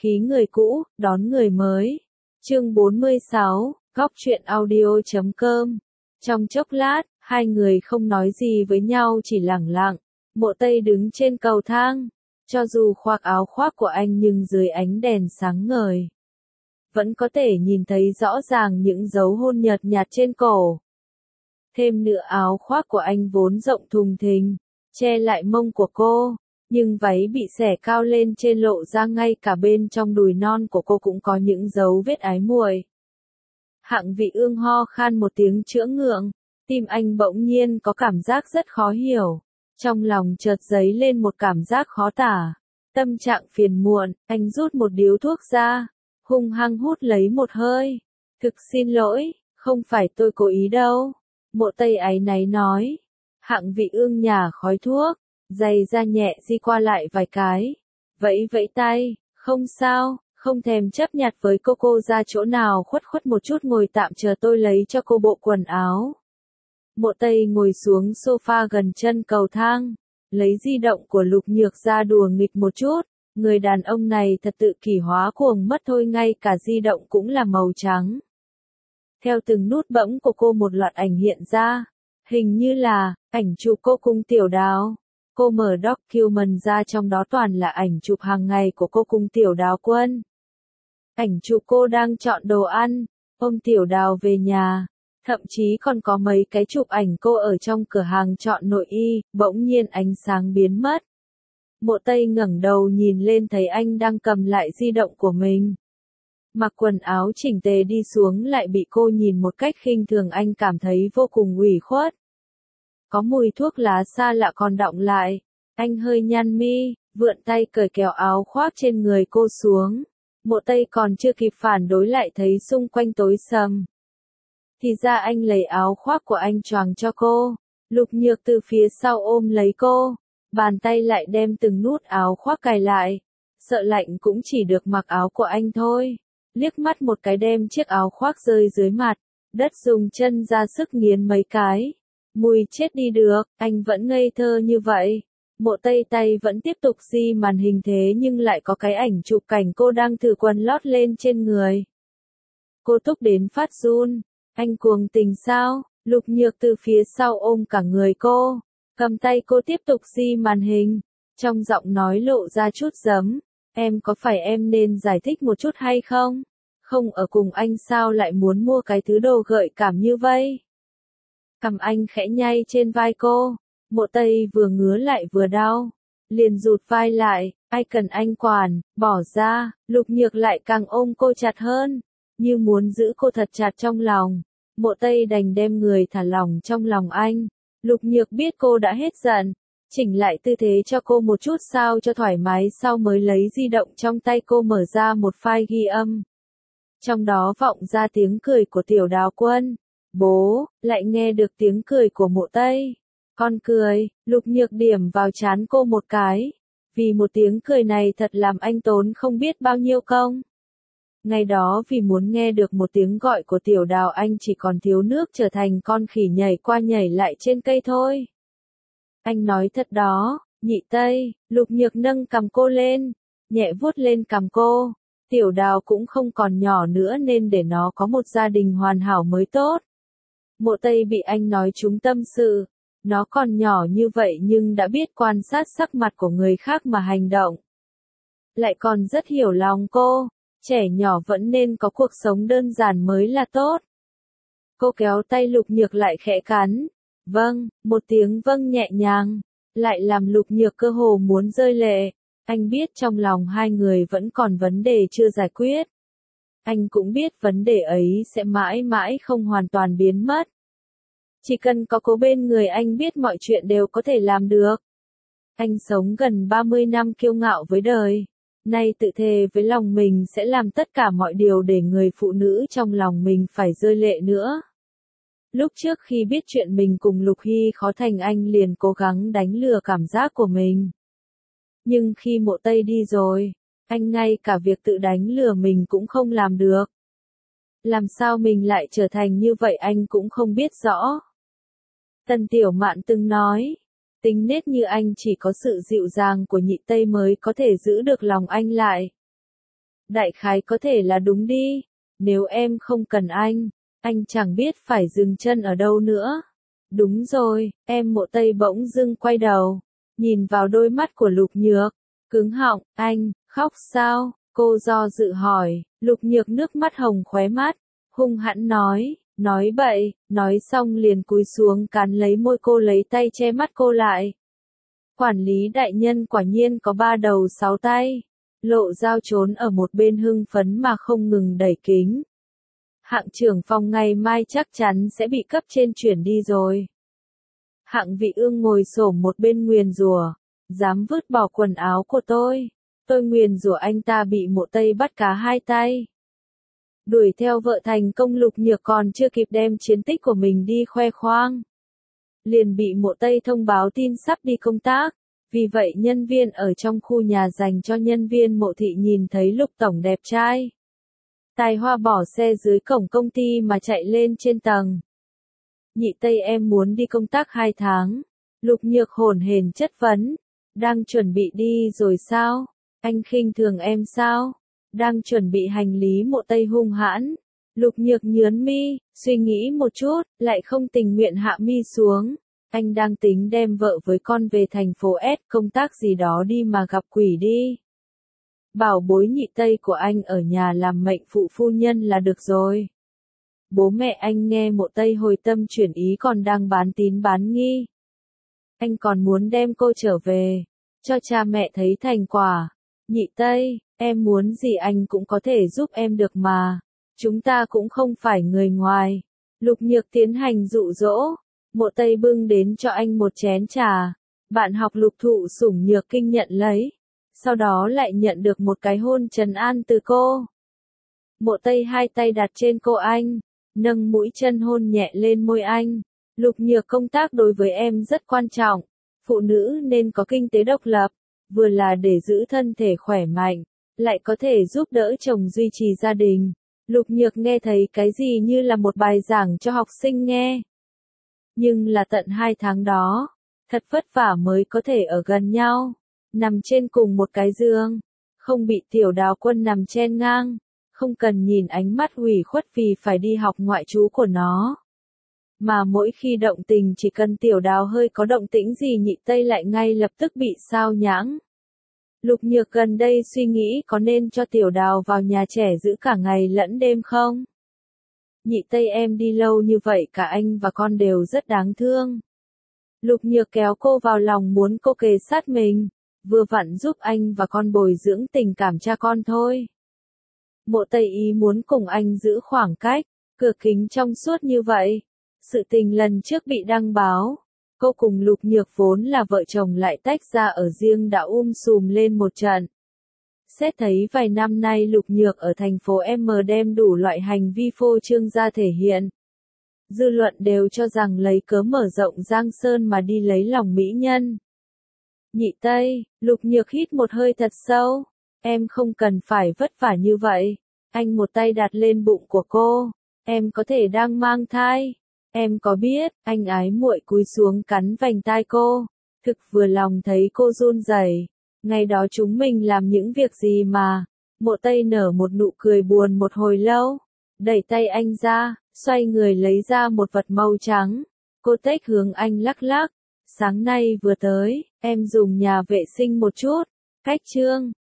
khí người cũ, đón người mới. Chương 46, Góc truyện audio.com. Trong chốc lát, hai người không nói gì với nhau chỉ lẳng lặng. Mộ Tây đứng trên cầu thang, cho dù khoác áo khoác của anh nhưng dưới ánh đèn sáng ngời, vẫn có thể nhìn thấy rõ ràng những dấu hôn nhợt nhạt trên cổ. Thêm nữa áo khoác của anh vốn rộng thùng thình, che lại mông của cô, nhưng váy bị xẻ cao lên trên lộ ra ngay cả bên trong đùi non của cô cũng có những dấu vết ái muội. Hạng Vị Ương ho khan một tiếng chữa ngượng, tim anh bỗng nhiên có cảm giác rất khó hiểu. Trong lòng chợt dấy lên một cảm giác khó tả. Tâm trạng phiền muộn, anh rút một điếu thuốc ra, hung hăng hút lấy một hơi. Thực xin lỗi, không phải tôi cố ý đâu. Mộ Tây áy náy nói. Hạng Vị Ương nhả khói thuốc, giày da nhẹ di qua lại vài cái. Vẫy vẫy tay, không sao, không thèm chấp nhặt với cô ra chỗ nào khuất khuất một chút ngồi tạm chờ tôi lấy cho cô bộ quần áo. Mộ Tây ngồi xuống sofa gần chân cầu thang, lấy di động của Lục Nhược ra đùa nghịch một chút. Người đàn ông này thật tự kỷ hóa cuồng mất thôi, ngay cả di động cũng là màu trắng. Theo từng nút bấm của cô một loạt ảnh hiện ra, hình như là ảnh chụp cô cùng Tiểu Đào. Cô mở document ra, trong đó toàn là ảnh chụp hàng ngày của cô cùng Tiểu Đào Quân. Ảnh chụp cô đang chọn đồ ăn, ôm Tiểu Đào về nhà. Thậm chí còn có mấy cái chụp ảnh cô ở trong cửa hàng chọn nội y. Bỗng nhiên ánh sáng biến mất. Mộ Tây ngẩng đầu nhìn lên thấy anh đang cầm lại di động của mình. Mặc quần áo chỉnh tề đi xuống lại bị cô nhìn một cách khinh thường, anh cảm thấy vô cùng ủy khuất. Có mùi thuốc lá xa lạ còn đọng lại. Anh hơi nhăn mi, vươn tay cởi kéo áo khoác trên người cô xuống. Mộ Tây còn chưa kịp phản đối lại thấy xung quanh tối sầm. Thì ra anh lấy áo khoác của anh choàng cho cô. Lục Nhược từ phía sau ôm lấy cô, bàn tay lại đem từng nút áo khoác cài lại. Sợ lạnh cũng chỉ được mặc áo của anh thôi. Liếc mắt một cái đem chiếc áo khoác rơi dưới mặt đất, dùng chân ra sức nghiến mấy cái. Mùi chết đi được, anh vẫn ngây thơ như vậy. Mộ Tây tay vẫn tiếp tục di màn hình thế nhưng lại có cái ảnh chụp cảnh cô đang thử quần lót lên trên người. Cô thúc đến phát run. Anh cuồng tình sao? Lục Nhược từ phía sau ôm cả người cô, cầm tay cô tiếp tục di màn hình. Trong giọng nói lộ ra chút giấm. Em có phải em nên giải thích một chút hay không? Không ở cùng anh sao lại muốn mua cái thứ đồ gợi cảm như vậy? Cầm anh khẽ nhay trên vai cô. Mộ Tây vừa ngứa lại vừa đau, liền rụt vai lại. Ai cần anh quản, bỏ ra. Lục Nhược lại càng ôm cô chặt hơn, như muốn giữ cô thật chặt trong lòng. Mộ Tây đành đem người thả lỏng trong lòng anh. Lục Nhược biết cô đã hết giận, chỉnh lại tư thế cho cô một chút sao cho thoải mái, sau mới lấy di động trong tay cô mở ra một file ghi âm. Trong đó vọng ra tiếng cười của Tiểu Đào Quân. Bố, lại nghe được tiếng cười của Mộ Tây. Con cười. Lục Nhược điểm vào trán cô một cái. Vì một tiếng cười này thật làm anh tốn không biết bao nhiêu công. Ngày đó vì muốn nghe được một tiếng gọi của Tiểu Đào, anh chỉ còn thiếu nước trở thành con khỉ nhảy qua nhảy lại trên cây thôi. Anh nói thật đó, Nhị Tây. Lục Nhược nâng cằm cô lên, nhẹ vuốt lên cằm cô. Tiểu Đào cũng không còn nhỏ nữa nên để nó có một gia đình hoàn hảo mới tốt. Mộ Tây bị anh nói trúng tâm sự. Nó còn nhỏ như vậy nhưng đã biết quan sát sắc mặt của người khác mà hành động. Lại còn rất hiểu lòng cô. Trẻ nhỏ vẫn nên có cuộc sống đơn giản mới là tốt. Cô kéo tay Lục Nhược lại khẽ cắn. Vâng, một tiếng vâng nhẹ nhàng, lại làm Lục Nhược cơ hồ muốn rơi lệ. Anh biết trong lòng hai người vẫn còn vấn đề chưa giải quyết. Anh cũng biết vấn đề ấy sẽ mãi mãi không hoàn toàn biến mất. Chỉ cần có cô bên người anh biết mọi chuyện đều có thể làm được. Anh sống gần 30 năm kiêu ngạo với đời. Nay tự thề với lòng mình sẽ làm tất cả mọi điều để người phụ nữ trong lòng mình phải rơi lệ nữa. Lúc trước khi biết chuyện mình cùng Lục Hy khó thành, anh liền cố gắng đánh lừa cảm giác của mình. Nhưng khi Mộ Tây đi rồi, anh ngay cả việc tự đánh lừa mình cũng không làm được. Làm sao mình lại trở thành như vậy anh cũng không biết rõ. Tần Tiểu Mạn từng nói, tính nết như anh chỉ có sự dịu dàng của Nhị Tây mới có thể giữ được lòng anh lại. Đại khái có thể là đúng đi. Nếu em không cần anh chẳng biết phải dừng chân ở đâu nữa. Đúng rồi, em. Mộ Tây bỗng dưng quay đầu, nhìn vào đôi mắt của Lục Nhược, cứng họng. Anh, khóc sao? Cô do dự hỏi. Lục Nhược nước mắt hồng khóe mắt, hung hãn nói bậy, nói xong liền cúi xuống cắn lấy môi cô, lấy tay che mắt cô lại. Quản lý đại nhân quả nhiên có 3 đầu 6 tay. Lộ Giao trốn ở một bên hưng phấn mà không ngừng đẩy kính. Hạng trưởng phòng ngày mai chắc chắn sẽ bị cấp trên chuyển đi rồi. Hạng Vị Ương ngồi xổm một bên nguyền rủa, dám vứt bỏ quần áo của tôi nguyền rủa anh ta bị Mộ Tây bắt cá hai tay. Đuổi theo vợ thành công. Lục Nhược còn chưa kịp đem chiến tích của mình đi khoe khoang, liền bị Mộ Tây thông báo tin sắp đi công tác. Vì vậy nhân viên ở trong khu nhà dành cho nhân viên Mộ thị nhìn thấy Lục tổng đẹp trai, tài hoa bỏ xe dưới cổng công ty mà chạy lên trên tầng. Nhị Tây, em muốn đi công tác 2 tháng. Lục Nhược hổn hển chất vấn. Đang chuẩn bị đi rồi sao? Anh khinh thường em sao? Đang chuẩn bị hành lý. Mộ Tây hung hãn. Lục Nhược nhướng mi, suy nghĩ một chút, lại không tình nguyện hạ mi xuống. Anh đang tính đem vợ với con về thành phố S công tác gì đó đi mà gặp quỷ đi. Bảo bối Nhị Tây của anh ở nhà làm mệnh phụ phu nhân là được rồi. Bố mẹ anh nghe Mộ Tây hồi tâm chuyển ý còn đang bán tín bán nghi. Anh còn muốn đem cô trở về, cho cha mẹ thấy thành quả. Nhị Tây, em muốn gì anh cũng có thể giúp em được mà. Chúng ta cũng không phải người ngoài. Lục Nhược tiến hành dụ dỗ. Mộ Tây bưng đến cho anh một chén trà. Bạn học Lục Thụ Sủng Nhược Kinh nhận lấy. Sau đó lại nhận được một cái hôn trấn an từ cô. Mộ Tây hai tay đặt trên cô anh, nâng mũi chân hôn nhẹ lên môi anh. Lục Nhược, công tác đối với em rất quan trọng. Phụ nữ nên có kinh tế độc lập, vừa là để giữ thân thể khỏe mạnh, lại có thể giúp đỡ chồng duy trì gia đình. Lục Nhược nghe thấy cái gì như là một bài giảng cho học sinh nghe. Nhưng là tận 2 tháng đó, thật vất vả mới có thể ở gần nhau, nằm trên cùng một cái giường, không bị Tiểu Đào Quân nằm chen ngang, không cần nhìn ánh mắt ủy khuất vì phải đi học ngoại trú của nó. Mà mỗi khi động tình chỉ cần Tiểu Đào hơi có động tĩnh gì Nhị Tây lại ngay lập tức bị sao nhãng. Lục Nhược gần đây suy nghĩ có nên cho Tiểu Đào vào nhà trẻ giữ cả ngày lẫn đêm không? Nhị Tây, em đi lâu như vậy cả anh và con đều rất đáng thương. Lục Nhược kéo cô vào lòng muốn cô kề sát mình, vừa vặn giúp anh và con bồi dưỡng tình cảm cha con thôi. Mộ Tây ý muốn cùng anh giữ khoảng cách, cửa kính trong suốt như vậy. Sự tình lần trước bị đăng báo, cô cùng Lục Nhược vốn là vợ chồng lại tách ra ở riêng đã sùm lên một trận. Xét thấy vài năm nay Lục Nhược ở thành phố M đem đủ loại hành vi phô trương ra thể hiện. Dư luận đều cho rằng lấy cớ mở rộng Giang Sơn mà đi lấy lòng mỹ nhân. Nhị Tây, Lục Nhược hít một hơi thật sâu. Em không cần phải vất vả như vậy. Anh một tay đặt lên bụng của cô. Em có thể đang mang thai. Em có biết, anh ái muội cúi xuống cắn vành tai cô. Thực vừa lòng thấy cô run rẩy. Ngày đó chúng mình làm những việc gì mà. Mộ Tây nở một nụ cười buồn một hồi lâu. Đẩy tay anh ra, xoay người lấy ra một vật màu trắng. Cô tếch hướng anh lắc lắc. Sáng nay vừa tới, em dùng nhà vệ sinh một chút. Cách trương.